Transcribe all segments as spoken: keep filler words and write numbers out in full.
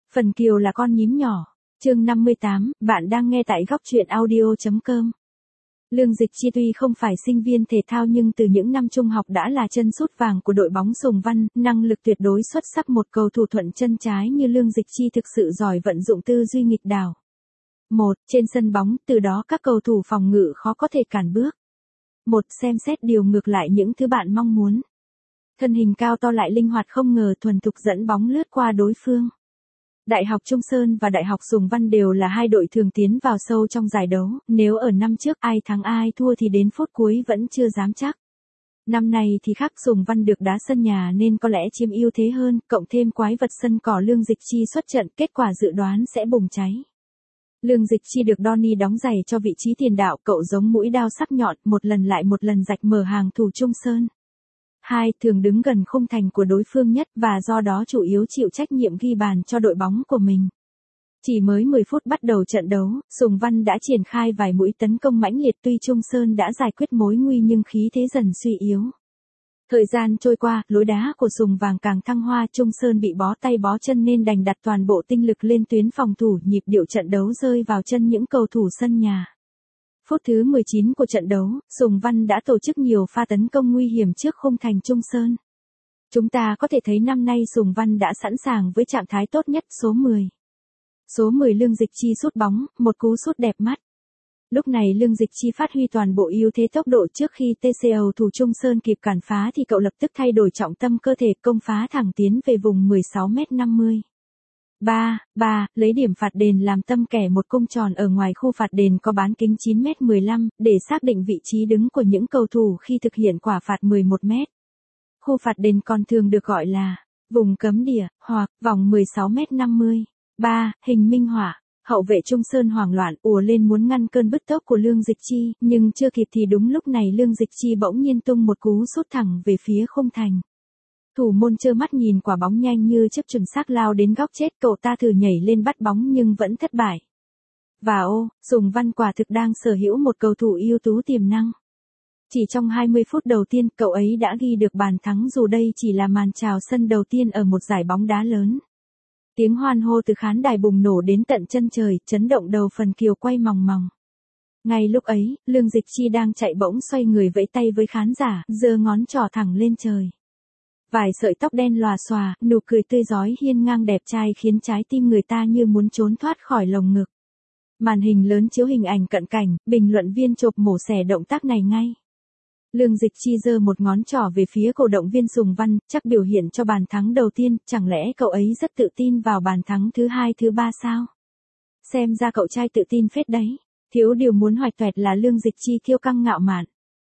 Phần Kiều là con nhím nhỏ. Chương năm mươi tám, bạn đang nghe tại góc truyện audio chấm com. Lương Dịch Chi tuy không phải sinh viên thể thao nhưng từ những năm trung học đã là chân sút vàng của đội bóng Sùng Văn, năng lực tuyệt đối xuất sắc. Một cầu thủ thuận chân trái như Lương Dịch Chi thực sự giỏi vận dụng tư duy nghịch đảo. Một, trên sân bóng, từ đó các cầu thủ phòng ngự khó có thể cản bước. Một, xem xét điều ngược lại những thứ bạn mong muốn. Thân hình cao to lại linh hoạt không ngờ thuần thục dẫn bóng lướt qua đối phương. Đại học Trung Sơn và Đại học Sùng Văn đều là hai đội thường tiến vào sâu trong giải đấu, nếu ở năm trước ai thắng ai thua thì đến phút cuối vẫn chưa dám chắc. Năm nay thì khác, Sùng Văn được đá sân nhà nên có lẽ chiếm ưu thế hơn, cộng thêm quái vật sân cỏ Lương Dịch Chi xuất trận, kết quả dự đoán sẽ bùng cháy. Lương Dịch Chi được Donny đóng giày cho vị trí tiền đạo, cậu giống mũi đao sắc nhọn, một lần lại một lần rạch mở hàng thủ Trung Sơn. Hai, thường đứng gần khung thành của đối phương nhất và do đó chủ yếu chịu trách nhiệm ghi bàn cho đội bóng của mình. Chỉ mới mười phút bắt đầu trận đấu, Sùng Văn đã triển khai vài mũi tấn công mãnh liệt, tuy Trung Sơn đã giải quyết mối nguy nhưng khí thế dần suy yếu. Thời gian trôi qua, lối đá của Sùng Vàng càng thăng hoa, Trung Sơn bị bó tay bó chân nên đành đặt toàn bộ tinh lực lên tuyến phòng thủ, nhịp điệu trận đấu rơi vào chân những cầu thủ sân nhà. Phút thứ mười chín của trận đấu, Sùng Văn đã tổ chức nhiều pha tấn công nguy hiểm trước khung thành Trung Sơn. Chúng ta có thể thấy năm nay Sùng Văn đã sẵn sàng với trạng thái tốt nhất. Số mười. Số mười Lương Dịch Chi sút bóng, một cú sút đẹp mắt. Lúc này Lương Dịch Chi phát huy toàn bộ ưu thế tốc độ, trước khi tê xê cầu thủ Trung Sơn kịp cản phá thì cậu lập tức thay đổi trọng tâm cơ thể, công phá thẳng tiến về vùng mười sáu mét năm mươi. ba, ba, lấy điểm phạt đền làm tâm kẻ một cung tròn ở ngoài khu phạt đền có bán kính chín mét mười lăm, để xác định vị trí đứng của những cầu thủ khi thực hiện quả phạt mười một mét. Khu phạt đền còn thường được gọi là vùng cấm địa, hoặc vòng mười sáu mét năm mươi. ba, hình minh họa. Hậu vệ Trung Sơn hoảng loạn ùa lên muốn ngăn cơn bứt tốc của Lương Dịch Chi, nhưng chưa kịp thì đúng lúc này Lương Dịch Chi bỗng nhiên tung một cú sút thẳng về phía khung thành. Thủ môn trơ mắt nhìn quả bóng nhanh như chớp chuẩn xác lao đến góc chết, cậu ta thử nhảy lên bắt bóng nhưng vẫn thất bại. Và ô, Sùng Văn quả thực đang sở hữu một cầu thủ ưu tú tiềm năng. Chỉ trong hai mươi phút đầu tiên, cậu ấy đã ghi được bàn thắng dù đây chỉ là màn chào sân đầu tiên ở một giải bóng đá lớn. Tiếng hoan hô từ khán đài bùng nổ đến tận chân trời, chấn động đầu Phần Kiều quay mòng mòng. Ngay lúc ấy, Lương Dịch Chi đang chạy bỗng xoay người vẫy tay với khán giả, giơ ngón trỏ thẳng lên trời. Vài sợi tóc đen lòa xòa, nụ cười tươi rói hiên ngang đẹp trai khiến trái tim người ta như muốn trốn thoát khỏi lồng ngực. Màn hình lớn chiếu hình ảnh cận cảnh, bình luận viên chộp mổ xẻ động tác này ngay. Lương Dịch Chi giơ một ngón trỏ về phía cổ động viên Sùng Văn, chắc biểu hiện cho bàn thắng đầu tiên, chẳng lẽ cậu ấy rất tự tin vào bàn thắng thứ hai thứ ba sao? Xem ra cậu trai tự tin phết đấy. Thiếu điều muốn hoạch toẹt là Lương Dịch Chi kiêu căng ngạo mạn.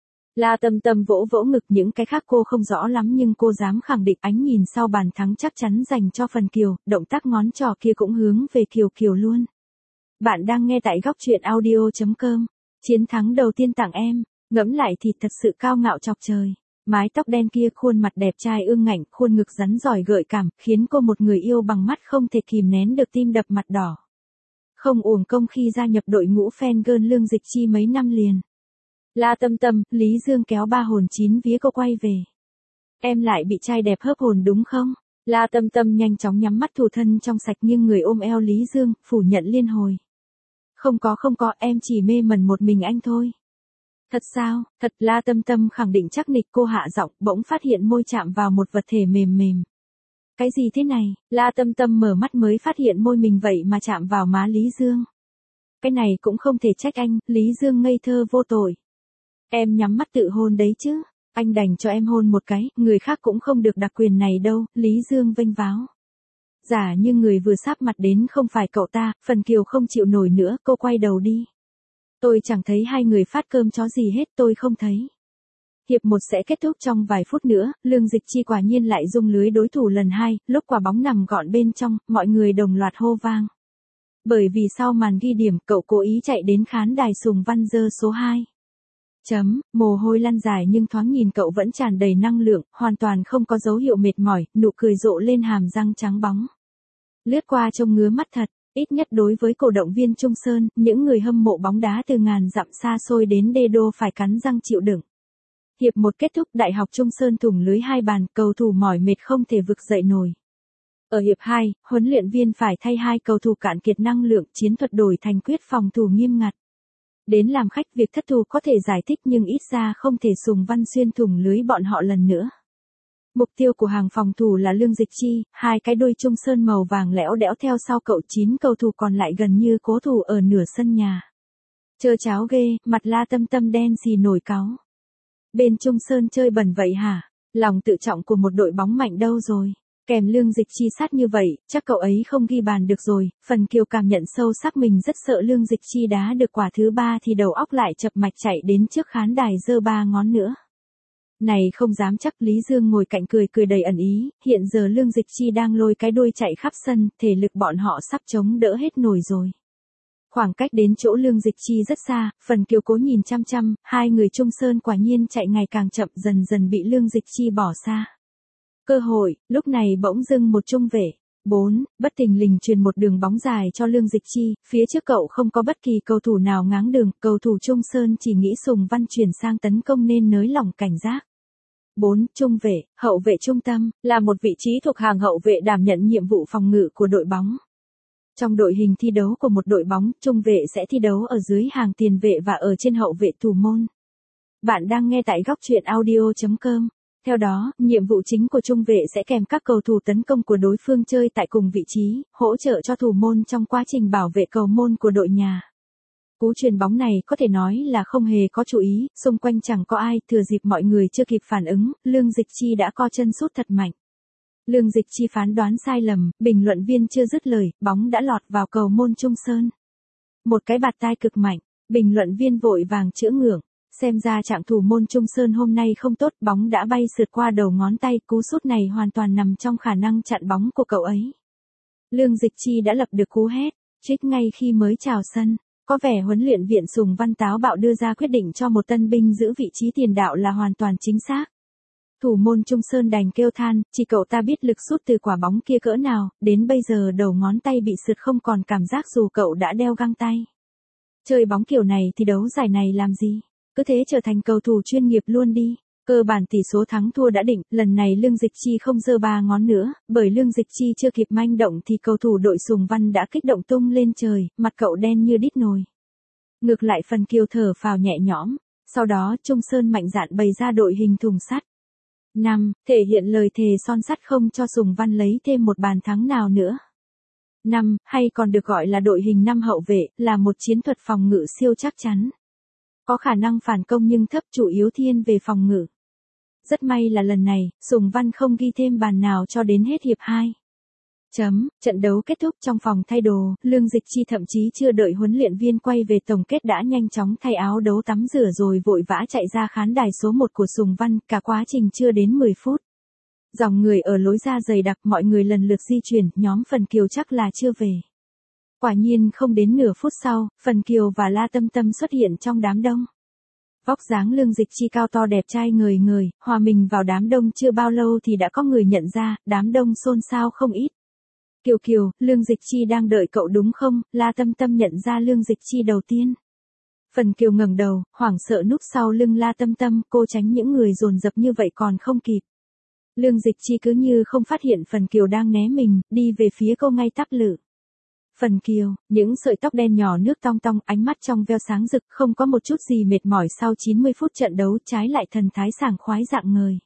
La Tâm Tâm vỗ vỗ ngực, những cái khác cô không rõ lắm nhưng cô dám khẳng định ánh nhìn sau bàn thắng chắc chắn dành cho Phần Kiều, động tác ngón trỏ kia cũng hướng về Kiều Kiều luôn. Bạn đang nghe tại góc truyện audio chấm com. Chiến thắng đầu tiên tặng em, ngẫm lại thì thật sự cao ngạo chọc trời. Mái tóc đen kia, khuôn mặt đẹp trai ương ngạnh, khuôn ngực rắn giỏi gợi cảm, khiến cô một người yêu bằng mắt không thể kìm nén được tim đập mặt đỏ. Không uổng công khi gia nhập đội ngũ fan girl Lương Dịch Chi mấy năm liền. La Tâm Tâm, Lý Dương kéo ba hồn chín vía cô quay về. Em lại bị trai đẹp hớp hồn đúng không? La Tâm Tâm nhanh chóng nhắm mắt thủ thân trong sạch nhưng người ôm eo Lý Dương, phủ nhận liên hồi. Không có không có, em chỉ mê mẩn một mình anh thôi. Thật sao? Thật. La Tâm Tâm khẳng định chắc nịch. Cô hạ giọng, bỗng phát hiện môi chạm vào một vật thể mềm mềm. Cái gì thế này? La Tâm Tâm mở mắt mới phát hiện môi mình vậy mà chạm vào má Lý Dương. Cái này cũng không thể trách anh, Lý Dương ngây thơ vô tội. Em nhắm mắt tự hôn đấy chứ, anh đành cho em hôn một cái, người khác cũng không được đặc quyền này đâu, Lý Dương vênh váo. Giả như người vừa sáp mặt đến không phải cậu ta, Phần Kiều không chịu nổi nữa, cô quay đầu đi. Tôi chẳng thấy hai người phát cơm chó gì hết, tôi không thấy. Hiệp một sẽ kết thúc trong vài phút nữa, Lương Dịch Chi quả nhiên lại rung lưới đối thủ lần hai, lúc quả bóng nằm gọn bên trong, mọi người đồng loạt hô vang. Bởi vì sau màn ghi điểm, cậu cố ý chạy đến khán đài Sùng Văn giơ số hai. Chấm, mồ hôi lăn dài nhưng thoáng nhìn cậu vẫn tràn đầy năng lượng, hoàn toàn không có dấu hiệu mệt mỏi, nụ cười rộ lên hàm răng trắng bóng. Lướt qua trông ngứa mắt thật, ít nhất đối với cổ động viên Trung Sơn, những người hâm mộ bóng đá từ ngàn dặm xa xôi đến đê đô phải cắn răng chịu đựng. Hiệp một kết thúc, Đại học Trung Sơn thủng lưới hai bàn, cầu thủ mỏi mệt không thể vực dậy nổi. Ở hiệp hai, huấn luyện viên phải thay hai cầu thủ cạn kiệt năng lượng, chiến thuật đổi thành quyết phòng thủ nghiêm ngặt. Đến làm khách, việc thất thủ có thể giải thích nhưng ít ra không thể Sùng Văn xuyên thủng lưới bọn họ lần nữa. Mục tiêu của hàng phòng thủ là Lương Dịch Chi, hai cái đuôi trung sơn màu vàng lẽo đẽo theo sau cậu, chín cầu thủ còn lại gần như cố thủ ở nửa sân nhà. Chơ cháo ghê, mặt La Tâm Tâm đen xì nổi cáu. Bên trung sơn chơi bẩn vậy hả? Lòng tự trọng của một đội bóng mạnh đâu rồi? Kèm Lương Dịch Chi sát như vậy, chắc cậu ấy không ghi bàn được rồi. Phần Kiều cảm nhận sâu sắc mình rất sợ Lương Dịch Chi đá được quả thứ ba thì đầu óc lại chập mạch chạy đến trước khán đài giơ ba ngón nữa. Này không dám chắc, Lý Dương ngồi cạnh cười cười đầy ẩn ý, hiện giờ Lương Dịch Chi đang lôi cái đuôi chạy khắp sân, thể lực bọn họ sắp chống đỡ hết nổi rồi. Khoảng cách đến chỗ Lương Dịch Chi rất xa, Phần Kiều cố nhìn chăm chăm, hai người trung sơn quả nhiên chạy ngày càng chậm, dần dần bị Lương Dịch Chi bỏ xa. Cơ hội, lúc này bỗng dưng một trung vệ, bốn, bất thình lình truyền một đường bóng dài cho Lương Dịch Chi, phía trước cậu không có bất kỳ cầu thủ nào ngáng đường, cầu thủ trung sơn chỉ nghĩ Sùng Văn chuyển sang tấn công nên nới lỏng cảnh giác. bốn. Trung vệ, hậu vệ trung tâm, là một vị trí thuộc hàng hậu vệ đảm nhận nhiệm vụ phòng ngự của đội bóng. Trong đội hình thi đấu của một đội bóng, trung vệ sẽ thi đấu ở dưới hàng tiền vệ và ở trên hậu vệ thủ môn. Bạn đang nghe tại góc truyện audio chấm com. Theo đó, nhiệm vụ chính của trung vệ sẽ kèm các cầu thủ tấn công của đối phương chơi tại cùng vị trí, hỗ trợ cho thủ môn trong quá trình bảo vệ cầu môn của đội nhà. Cú chuyền bóng này có thể nói là không hề có chú ý, xung quanh chẳng có ai, thừa dịp mọi người chưa kịp phản ứng, Lương Dịch Chi đã co chân sút thật mạnh. Lương Dịch Chi phán đoán sai lầm, bình luận viên chưa dứt lời, bóng đã lọt vào cầu môn trung sơn. Một cái bạt tai cực mạnh, bình luận viên vội vàng chữa ngưỡng. Xem ra trạng thủ môn Trung Sơn hôm nay không tốt, bóng đã bay sượt qua đầu ngón tay, cú sút này hoàn toàn nằm trong khả năng chặn bóng của cậu ấy. Lương Dịch Chi đã lập được cú hét, trích ngay khi mới chào sân. Có vẻ huấn luyện viên Sùng Văn táo bạo đưa ra quyết định cho một tân binh giữ vị trí tiền đạo là hoàn toàn chính xác. Thủ môn Trung Sơn đành kêu than, chỉ cậu ta biết lực sút từ quả bóng kia cỡ nào, đến bây giờ đầu ngón tay bị sượt không còn cảm giác dù cậu đã đeo găng tay. Chơi bóng kiểu này thì đấu giải này làm gì? Cứ thế trở thành cầu thủ chuyên nghiệp luôn đi. Cơ bản tỷ số thắng thua đã định, lần này Lương Dịch Chi không giơ ba ngón nữa, bởi Lương Dịch Chi chưa kịp manh động thì cầu thủ đội Sùng Văn đã kích động tung lên trời, mặt cậu đen như đít nồi. Ngược lại Phần Kiều thở phào nhẹ nhõm, sau đó Trung Sơn mạnh dạn bày ra đội hình thùng sắt. năm. Thể hiện lời thề son sắt không cho Sùng Văn lấy thêm một bàn thắng nào nữa. năm. Hay còn được gọi là đội hình năm hậu vệ, là một chiến thuật phòng ngự siêu chắc chắn. Có khả năng phản công nhưng thấp, chủ yếu thiên về phòng ngự. Rất may là lần này, Sùng Văn không ghi thêm bàn nào cho đến hết hiệp hai. Chấm, trận đấu kết thúc trong phòng thay đồ, Lương Dịch Chi thậm chí chưa đợi huấn luyện viên quay về tổng kết đã nhanh chóng thay áo đấu tắm rửa rồi vội vã chạy ra khán đài số một của Sùng Văn, cả quá trình chưa đến mười phút. Dòng người ở lối ra dày đặc, mọi người lần lượt di chuyển, nhóm Phần Kiều chắc là chưa về. Quả nhiên không đến nửa phút sau, Phần Kiều và La Tâm Tâm xuất hiện trong đám đông. Vóc dáng Lương Dịch Chi cao to đẹp trai ngời ngời, hòa mình vào đám đông chưa bao lâu thì đã có người nhận ra, đám đông xôn xao không ít. Kiều Kiều, Lương Dịch Chi đang đợi cậu đúng không? La Tâm Tâm nhận ra Lương Dịch Chi đầu tiên. Phần Kiều ngẩng đầu, hoảng sợ núp sau lưng La Tâm Tâm, cô tránh những người dồn dập như vậy còn không kịp. Lương Dịch Chi cứ như không phát hiện Phần Kiều đang né mình, đi về phía cô ngay tắp lự. Phần Kiều, những sợi tóc đen nhỏ nước tong tong, ánh mắt trong veo sáng rực, không có một chút gì mệt mỏi sau chín mươi phút trận đấu, trái lại thần thái sảng khoái rạng ngời.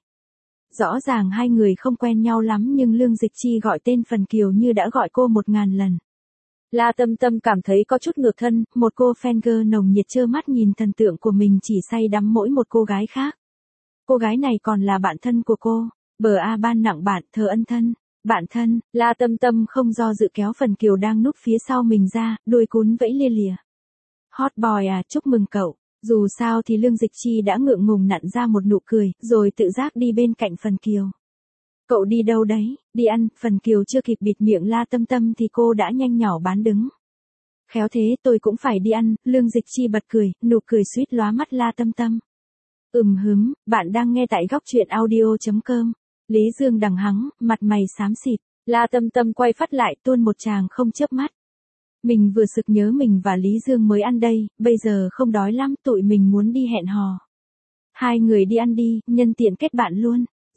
Rõ ràng hai người không quen nhau lắm nhưng Lương Dịch Chi gọi tên Phần Kiều như đã gọi cô một ngàn lần. La Tâm Tâm cảm thấy có chút ngược thân, một cô fan girl nồng nhiệt trơ mắt nhìn thần tượng của mình chỉ say đắm mỗi một cô gái khác. Cô gái này còn là bạn thân của cô, bờ A ban nặng bạn, thờ ân thân. Bạn thân, La Tâm Tâm không do dự kéo Phần Kiều đang núp phía sau mình ra, đuôi cún vẫy lia lìa. Hot boy à, chúc mừng cậu. Dù sao thì Lương Dịch Chi đã ngượng ngùng nặn ra một nụ cười, rồi tự giác đi bên cạnh Phần Kiều. Cậu đi đâu đấy? Đi ăn. Phần Kiều chưa kịp bịt miệng La Tâm Tâm thì cô đã nhanh nhỏ bán đứng. Khéo thế, tôi cũng phải đi ăn. Lương Dịch Chi bật cười, nụ cười suýt lóa mắt La Tâm Tâm. Ừm hứm, bạn đang nghe tại góc truyện audio chấm com. Lý Dương đằng hắng, mặt mày xám xịt. La Tâm Tâm quay phát lại, tuôn một tràng không chớp mắt. Mình vừa sực nhớ mình và Lý Dương mới ăn đây, bây giờ không đói lắm, tụi mình muốn đi hẹn hò. Hai người đi ăn đi, nhân tiện kết bạn luôn.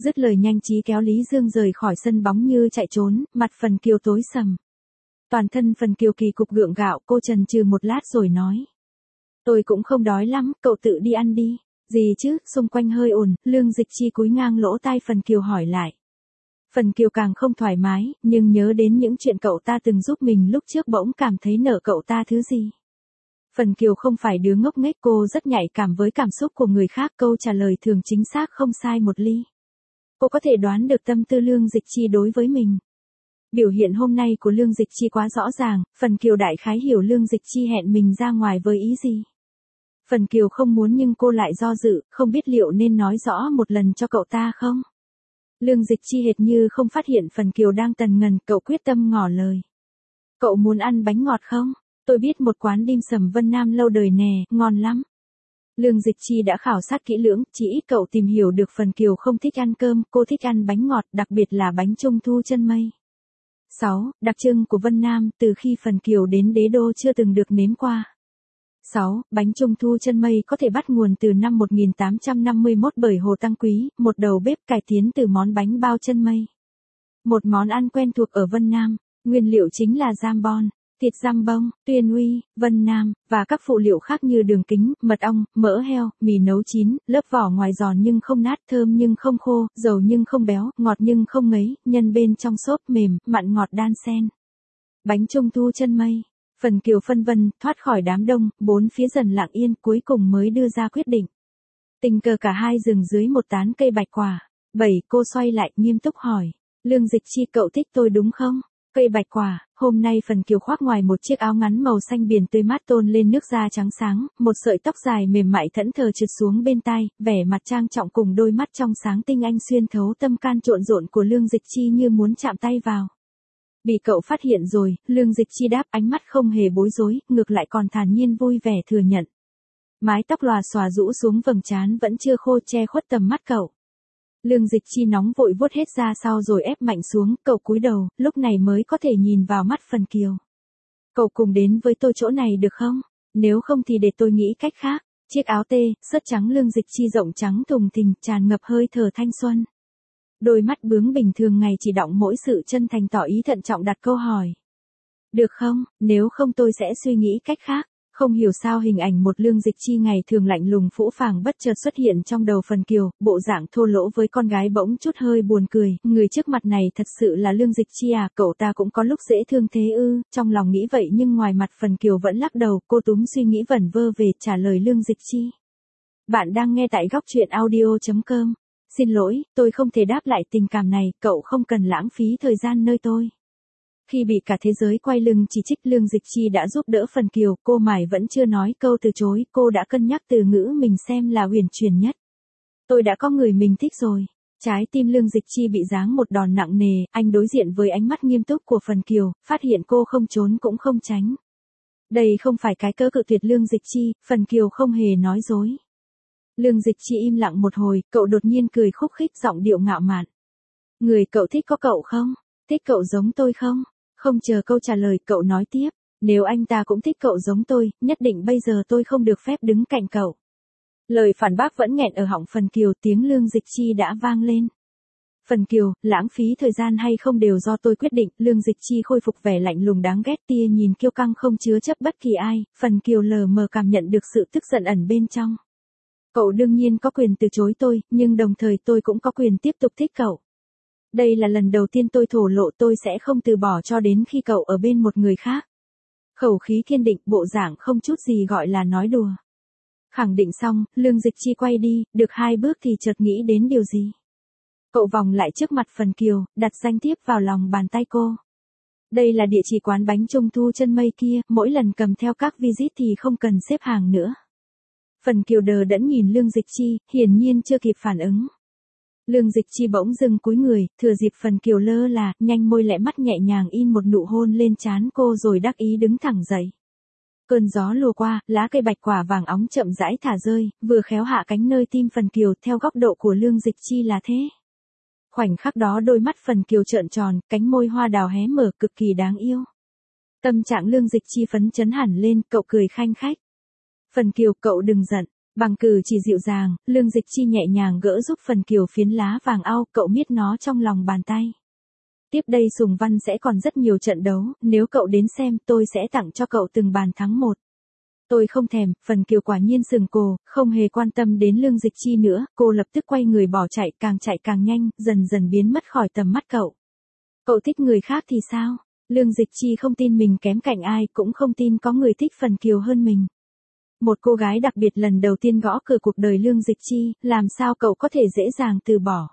Dứt lời nhanh trí kéo Lý Dương rời khỏi sân bóng như chạy trốn, mặt Phần Kiều tối sầm. Toàn thân Phần Kiều kỳ cục gượng gạo, cô chần chừ một lát rồi nói. Tôi cũng không đói lắm, cậu tự đi ăn đi. Gì chứ, xung quanh hơi ồn, Lương Dịch Chi cúi ngang lỗ tai Phần Kiều hỏi lại. Phần Kiều càng không thoải mái, nhưng nhớ đến những chuyện cậu ta từng giúp mình lúc trước bỗng cảm thấy nợ cậu ta thứ gì. Phần Kiều không phải đứa ngốc nghếch, cô rất nhạy cảm với cảm xúc của người khác, câu trả lời thường chính xác không sai một ly. Cô có thể đoán được tâm tư Lương Dịch Chi đối với mình. Biểu hiện hôm nay của Lương Dịch Chi quá rõ ràng, Phần Kiều đại khái hiểu Lương Dịch Chi hẹn mình ra ngoài với ý gì. Phần Kiều không muốn nhưng cô lại do dự, không biết liệu nên nói rõ một lần cho cậu ta không. Lương Dịch Chi hệt như không phát hiện Phần Kiều đang tần ngần, cậu quyết tâm ngỏ lời. Cậu muốn ăn bánh ngọt không? Tôi biết một quán dim sầm Vân Nam lâu đời nè, ngon lắm. Lương Dịch Chi đã khảo sát kỹ lưỡng, chỉ ít cậu tìm hiểu được Phần Kiều không thích ăn cơm, cô thích ăn bánh ngọt, đặc biệt là bánh trung thu chân mây. sáu. Đặc trưng của Vân Nam, từ khi Phần Kiều đến đế đô chưa từng được nếm qua. sáu. Bánh trung thu chân mây có thể bắt nguồn từ năm một nghìn tám trăm năm mươi mốt bởi Hồ Tăng Quý, một đầu bếp cải tiến từ món bánh bao chân mây. Một món ăn quen thuộc ở Vân Nam, nguyên liệu chính là jambon, thịt giam bông, Tuyên Uy, Vân Nam, và các phụ liệu khác như đường kính, mật ong, mỡ heo, mì nấu chín, lớp vỏ ngoài giòn nhưng không nát, thơm nhưng không khô, dầu nhưng không béo, ngọt nhưng không ngấy, nhân bên trong xốp mềm, mặn ngọt đan xen. Bánh trung thu chân mây. Phần Kiều phân vân, thoát khỏi đám đông, bốn phía dần lặng yên, cuối cùng mới đưa ra quyết định. Tình cờ cả hai dừng dưới một tán cây bạch quả. bảy. Cô xoay lại, nghiêm túc hỏi. Lương Dịch Chi, cậu thích tôi đúng không? Cây bạch quả. Hôm nay Phần Kiều khoác ngoài một chiếc áo ngắn màu xanh biển tươi mát tôn lên nước da trắng sáng, một sợi tóc dài mềm mại thẫn thờ trượt xuống bên tai, vẻ mặt trang trọng cùng đôi mắt trong sáng tinh anh xuyên thấu tâm can trộn rộn của Lương Dịch Chi như muốn chạm tay vào. Bị cậu phát hiện rồi, Lương Dịch Chi đáp, ánh mắt không hề bối rối, ngược lại còn thản nhiên vui vẻ thừa nhận. Mái tóc lòa xòa rũ xuống vầng trán vẫn chưa khô, che khuất tầm mắt cậu. Lương Dịch Chi nóng vội vuốt hết ra sau rồi ép mạnh xuống, cậu cúi đầu, lúc này mới có thể nhìn vào mắt Phần Kiều. Cậu cùng đến với tôi chỗ này được không? Nếu không thì để tôi nghĩ cách khác. Chiếc áo tê, sớt trắng Lương Dịch Chi rộng trắng thùng thình, tràn ngập hơi thở thanh xuân. Đôi mắt bướng bình thường ngày chỉ đọng mỗi sự chân thành tỏ ý thận trọng đặt câu hỏi. Được không, nếu không tôi sẽ suy nghĩ cách khác. Không hiểu sao hình ảnh một Lương Dịch Chi ngày thường lạnh lùng phũ phàng bất chợt xuất hiện trong đầu Phần Kiều, bộ dạng thô lỗ với con gái bỗng chút hơi buồn cười, người trước mặt này thật sự là Lương Dịch Chi à, cậu ta cũng có lúc dễ thương thế ư, trong lòng nghĩ vậy nhưng ngoài mặt Phần Kiều vẫn lắc đầu, cô túm suy nghĩ vẩn vơ về trả lời Lương Dịch Chi. Bạn đang nghe tại góc truyện audio chấm com. Xin lỗi, tôi không thể đáp lại tình cảm này, cậu không cần lãng phí thời gian nơi tôi. Khi bị cả thế giới quay lưng chỉ trích, Lương Dịch Chi đã giúp đỡ Phần Kiều, cô mải vẫn chưa nói câu từ chối, cô đã cân nhắc từ ngữ mình xem là huyền chuyển nhất. Tôi đã có người mình thích rồi. Trái tim Lương Dịch Chi bị giáng một đòn nặng nề, anh đối diện với ánh mắt nghiêm túc của Phần Kiều, phát hiện cô không trốn cũng không tránh. Đây không phải cái cớ cự tuyệt Lương Dịch Chi, Phần Kiều không hề nói dối. Lương Dịch Chi im lặng một hồi, cậu đột nhiên cười khúc khích, giọng điệu ngạo mạn. Người cậu thích có cậu không? Thích cậu giống tôi không? Không chờ câu trả lời, cậu nói tiếp. Nếu anh ta cũng thích cậu giống tôi, nhất định bây giờ tôi không được phép đứng cạnh cậu. Lời phản bác vẫn nghẹn ở họng Phần Kiều, tiếng Lương Dịch Chi đã vang lên. Phần Kiều, lãng phí thời gian hay không đều do tôi quyết định. Lương Dịch Chi khôi phục vẻ lạnh lùng đáng ghét, tia nhìn kiêu căng không chứa chấp bất kỳ ai. Phần Kiều lờ mờ cảm nhận được sự tức giận ẩn bên trong. Cậu đương nhiên có quyền từ chối tôi, nhưng đồng thời tôi cũng có quyền tiếp tục thích cậu. Đây là lần đầu tiên tôi thổ lộ, tôi sẽ không từ bỏ cho đến khi cậu ở bên một người khác. Khẩu khí kiên định, bộ dạng không chút gì gọi là nói đùa. Khẳng định xong, Lương Dịch Chi quay đi, được hai bước thì chợt nghĩ đến điều gì. Cậu vòng lại trước mặt Phần Kiều, đặt danh thiếp vào lòng bàn tay cô. Đây là địa chỉ quán bánh trung thu chân mây kia, mỗi lần cầm theo các visit thì không cần xếp hàng nữa. Phần Kiều đờ đẫn nhìn Lương Dịch Chi, hiển nhiên chưa kịp phản ứng. Lương Dịch Chi bỗng dưng cúi người, thừa dịp Phần Kiều lơ là, nhanh môi lẹ mắt nhẹ nhàng in một nụ hôn lên trán cô rồi đắc ý đứng thẳng dậy. Cơn gió lùa qua, lá cây bạch quả vàng óng chậm rãi thả rơi, vừa khéo hạ cánh nơi tim Phần Kiều, theo góc độ của Lương Dịch Chi là thế. Khoảnh khắc đó đôi mắt Phần Kiều trợn tròn, cánh môi hoa đào hé mở cực kỳ đáng yêu. Tâm trạng Lương Dịch Chi phấn chấn hẳn lên, cậu cười khanh khách. Phần Kiều, cậu đừng giận. Bằng cử chỉ dịu dàng, Lương Dịch Chi nhẹ nhàng gỡ giúp Phần Kiều phiến lá vàng ao, cậu miết nó trong lòng bàn tay. Tiếp đây Sùng Văn sẽ còn rất nhiều trận đấu, nếu cậu đến xem tôi sẽ tặng cho cậu từng bàn thắng một. Tôi không thèm, Phần Kiều quả nhiên sừng cồ, không hề quan tâm đến Lương Dịch Chi nữa, cô lập tức quay người bỏ chạy, càng chạy càng nhanh, dần dần biến mất khỏi tầm mắt cậu. Cậu thích người khác thì sao? Lương Dịch Chi không tin mình kém cạnh ai, cũng không tin có người thích Phần Kiều hơn mình. Một cô gái đặc biệt lần đầu tiên gõ cửa cuộc đời Lương Dịch Chi, làm sao cậu có thể dễ dàng từ bỏ?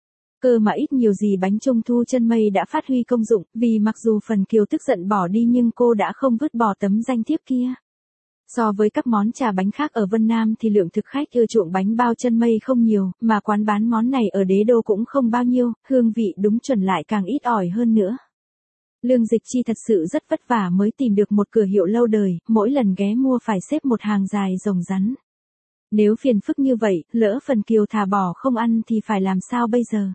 Cơ mà ít nhiều gì bánh trung thu chân mây đã phát huy công dụng, vì mặc dù Phần Kiều tức giận bỏ đi nhưng cô đã không vứt bỏ tấm danh thiếp kia. So với các món trà bánh khác ở Vân Nam thì lượng thực khách ưa chuộng bánh bao chân mây không nhiều, mà quán bán món này ở Đế Đô cũng không bao nhiêu, hương vị đúng chuẩn lại càng ít ỏi hơn nữa. Lương Dịch Chi thật sự rất vất vả mới tìm được một cửa hiệu lâu đời, mỗi lần ghé mua phải xếp một hàng dài rồng rắn. Nếu phiền phức như vậy, lỡ Phần Kiều thà bỏ không ăn thì phải làm sao bây giờ?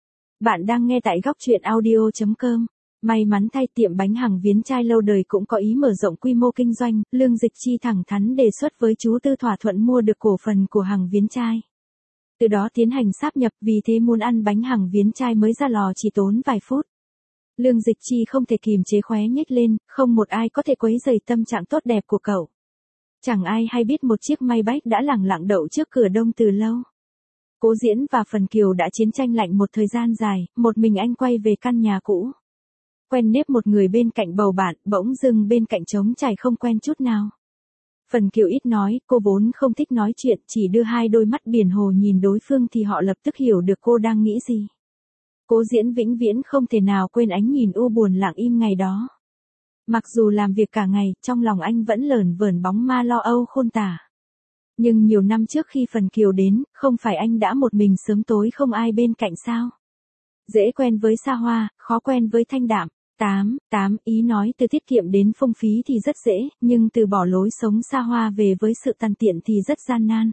Bạn đang nghe tại góc truyện audio chấm com. May mắn thay tiệm bánh Hằng Viến Trai lâu đời cũng có ý mở rộng quy mô kinh doanh, Lương Dịch Chi thẳng thắn đề xuất với chú Tư thỏa thuận mua được cổ phần của Hằng Viến Trai. Từ đó tiến hành sáp nhập, vì thế muốn ăn bánh Hằng Viến Trai mới ra lò chỉ tốn vài phút. Lương Dịch Chi không thể kìm chế khóe nhếch lên, không một ai có thể quấy rầy tâm trạng tốt đẹp của cậu. Chẳng ai hay biết một chiếc Maybach đã lẳng lặng đậu trước cửa đông từ lâu. Cố Diễn và Phần Kiều đã chiến tranh lạnh một thời gian dài, một mình anh quay về căn nhà cũ. Quen nếp một người bên cạnh bầu bạn, bỗng dưng bên cạnh trống trải không quen chút nào. Phần Kiều ít nói, cô vốn không thích nói chuyện, chỉ đưa hai đôi mắt biển hồ nhìn đối phương thì họ lập tức hiểu được cô đang nghĩ gì. Cố Diễn vĩnh viễn không thể nào quên ánh nhìn u buồn lặng im ngày đó. Mặc dù làm việc cả ngày, trong lòng anh vẫn lởn vởn bóng ma lo âu khôn tả. Nhưng nhiều năm trước khi Phần Kiều đến, không phải anh đã một mình sớm tối không ai bên cạnh sao? Dễ quen với xa hoa, khó quen với thanh đạm. Tám, tám, ý nói từ tiết kiệm đến phung phí thì rất dễ, nhưng từ bỏ lối sống xa hoa về với sự tàn tiện thì rất gian nan.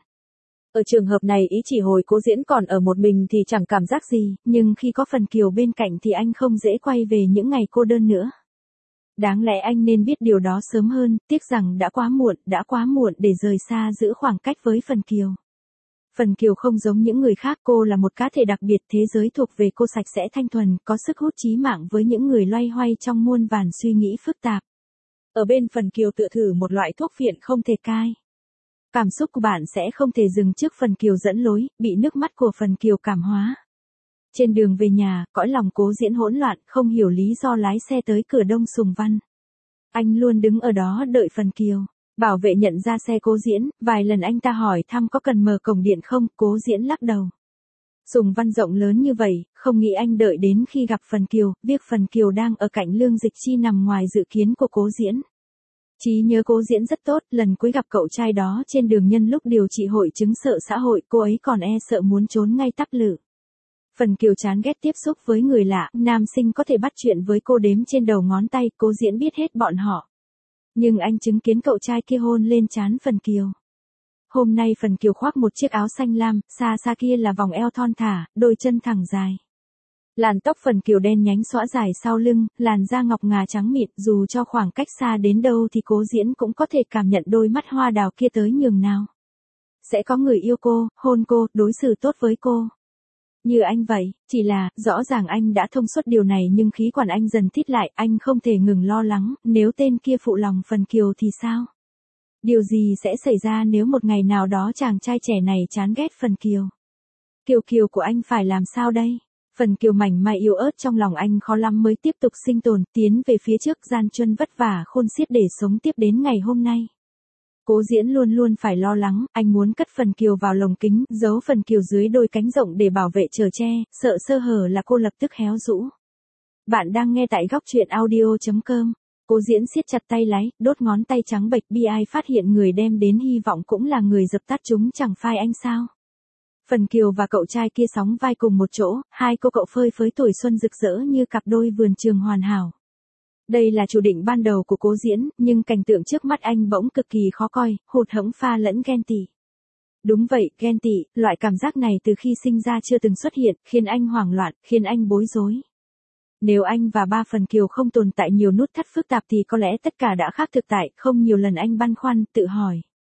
Ở trường hợp này ý chỉ hồi Cố Diễn còn ở một mình thì chẳng cảm giác gì, nhưng khi có Phần Kiều bên cạnh thì anh không dễ quay về những ngày cô đơn nữa. Đáng lẽ anh nên biết điều đó sớm hơn, tiếc rằng đã quá muộn, đã quá muộn để rời xa giữ khoảng cách với Phần Kiều. Phần Kiều không giống những người khác, cô là một cá thể đặc biệt, thế giới thuộc về cô sạch sẽ thanh thuần, có sức hút chí mạng với những người loay hoay trong muôn vàn suy nghĩ phức tạp. Ở bên Phần Kiều tựa thử một loại thuốc phiện không thể cai. Cảm xúc của bạn sẽ không thể dừng trước Phần Kiều dẫn lối, bị nước mắt của Phần Kiều cảm hóa. Trên đường về nhà, cõi lòng Cố Diễn hỗn loạn, không hiểu lý do lái xe tới cửa đông Sùng Văn. Anh luôn đứng ở đó đợi Phần Kiều. Bảo vệ nhận ra xe Cố Diễn, vài lần anh ta hỏi thăm có cần mở cổng điện không, Cố Diễn lắc đầu. Sùng Văn rộng lớn như vậy, không nghĩ anh đợi đến khi gặp Phần Kiều, biết Phần Kiều đang ở cạnh Lương Dịch Chi nằm ngoài dự kiến của Cố Diễn. Trí nhớ Cố Diễn rất tốt, lần cuối gặp cậu trai đó trên đường nhân lúc điều trị hội chứng sợ xã hội, cô ấy còn e sợ muốn trốn ngay tắp lự. Phần Kiều chán ghét tiếp xúc với người lạ, nam sinh có thể bắt chuyện với cô đếm trên đầu ngón tay, Cố Diễn biết hết bọn họ. Nhưng anh chứng kiến cậu trai kia hôn lên trán Phần Kiều. Hôm nay Phần Kiều khoác một chiếc áo xanh lam, xa xa kia là vòng eo thon thả, đôi chân thẳng dài. Làn tóc Phần Kiều đen nhánh xõa dài sau lưng, làn da ngọc ngà trắng mịn, dù cho khoảng cách xa đến đâu thì Cố Diễn cũng có thể cảm nhận đôi mắt hoa đào kia tới nhường nào. Sẽ có người yêu cô, hôn cô, đối xử tốt với cô. Như anh vậy, chỉ là, rõ ràng anh đã thông suốt điều này nhưng khí quản anh dần thít lại, anh không thể ngừng lo lắng, nếu tên kia phụ lòng Phần Kiều thì sao? Điều gì sẽ xảy ra nếu một ngày nào đó chàng trai trẻ này chán ghét Phần Kiều? Kiều Kiều của anh phải làm sao đây? Phần Kiều mảnh mai yếu ớt trong lòng anh khó lắm mới tiếp tục sinh tồn, tiến về phía trước gian truân vất vả khôn xiết để sống tiếp đến ngày hôm nay. Cố Diễn luôn luôn phải lo lắng, anh muốn cất Phần Kiều vào lồng kính, giấu Phần Kiều dưới đôi cánh rộng để bảo vệ chở che, sợ sơ hở là cô lập tức héo rũ. Bạn đang nghe tại góc truyện audio chấm com. Cố Diễn siết chặt tay lái, đốt ngón tay trắng bệch, bi ai phát hiện người đem đến hy vọng cũng là người dập tắt chúng, chẳng phải anh sao? Phần Kiều và cậu trai kia sóng vai cùng một chỗ, hai cô cậu phơi phới tuổi xuân rực rỡ như cặp đôi vườn trường hoàn hảo. Đây là chủ định ban đầu của Cố Diễn, nhưng cảnh tượng trước mắt anh bỗng cực kỳ khó coi, hụt hẫng pha lẫn ghen tị. Đúng vậy, ghen tị, loại cảm giác này từ khi sinh ra chưa từng xuất hiện, khiến anh hoảng loạn, khiến anh bối rối. Nếu anh và ba Phần Kiều không tồn tại nhiều nút thắt phức tạp thì có lẽ tất cả đã khác thực tại, không nhiều lần anh băn khoăn, tự hỏi.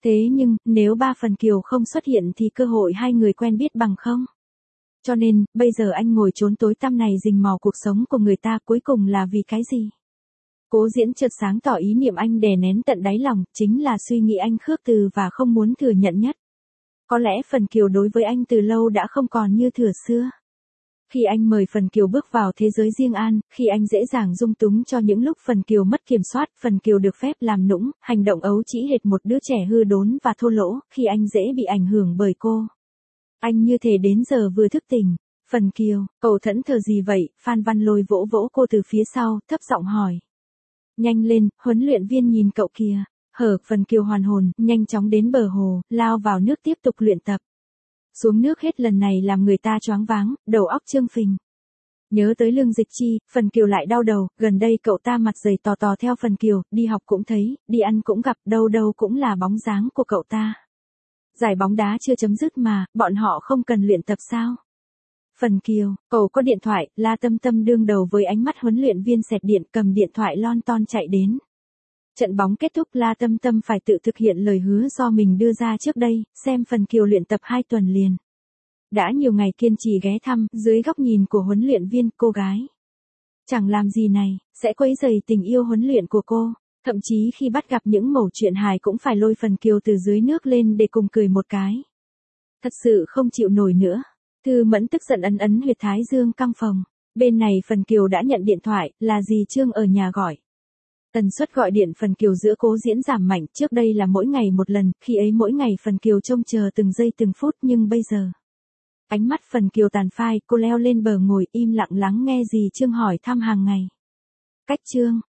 Thế nhưng, nếu ba Phần Kiều không xuất hiện thì cơ hội hai người quen biết bằng không. Cho nên, bây giờ anh ngồi trốn tối tăm này rình mò cuộc sống của người ta cuối cùng là vì cái gì? Cố Diễn chợt sáng tỏ ý niệm anh đè nén tận đáy lòng, chính là suy nghĩ anh khước từ và không muốn thừa nhận nhất. Có lẽ Phần Kiều đối với anh từ lâu đã không còn như thuở xưa. Khi anh mời Phần Kiều bước vào thế giới riêng an, khi anh dễ dàng dung túng cho những lúc Phần Kiều mất kiểm soát, Phần Kiều được phép làm nũng, hành động ấu trĩ hệt một đứa trẻ hư đốn và thô lỗ, khi anh dễ bị ảnh hưởng bởi cô. Anh như thể đến giờ vừa thức tỉnh. Phần Kiều, cậu thẫn thờ gì vậy? Phan Văn Lôi vỗ vỗ cô từ phía sau, thấp giọng hỏi. Nhanh lên, huấn luyện viên nhìn cậu kìa. Hở, Phần Kiều hoàn hồn, nhanh chóng đến bờ hồ, lao vào nước tiếp tục luyện tập. Xuống nước hết lần này làm người ta choáng váng, đầu óc trương phình. Nhớ tới Lương Dịch Chi, Phần Kiều lại đau đầu, gần đây cậu ta mặt dày tò tò theo Phần Kiều, đi học cũng thấy, đi ăn cũng gặp, đâu đâu cũng là bóng dáng của cậu ta. Giải bóng đá chưa chấm dứt mà, bọn họ không cần luyện tập sao? Phần Kiều, cậu có điện thoại, La Tâm Tâm đương đầu với ánh mắt huấn luyện viên xẹt điện, cầm điện thoại lon ton chạy đến. Trận bóng kết thúc, La Tâm Tâm phải tự thực hiện lời hứa do mình đưa ra trước đây, xem Phần Kiều luyện tập hai tuần liền. Đã nhiều ngày kiên trì ghé thăm, dưới góc nhìn của huấn luyện viên, cô gái chẳng làm gì này, sẽ quấy rầy tình yêu huấn luyện của cô. Thậm chí khi bắt gặp những mẩu chuyện hài cũng phải lôi Phần Kiều từ dưới nước lên để cùng cười một cái. Thật sự không chịu nổi nữa. Thư Mẫn tức giận ấn ấn huyệt thái dương căng phồng. Bên này Phần Kiều đã nhận điện thoại, là dì Trương ở nhà gọi. Tần suất gọi điện Phần Kiều giữa Cố Diễn giảm mạnh, trước đây là mỗi ngày một lần, khi ấy mỗi ngày Phần Kiều trông chờ từng giây từng phút, nhưng bây giờ. Ánh mắt Phần Kiều tàn phai, cô leo lên bờ ngồi im lặng lắng nghe dì Trương hỏi thăm hàng ngày. Cách Trương,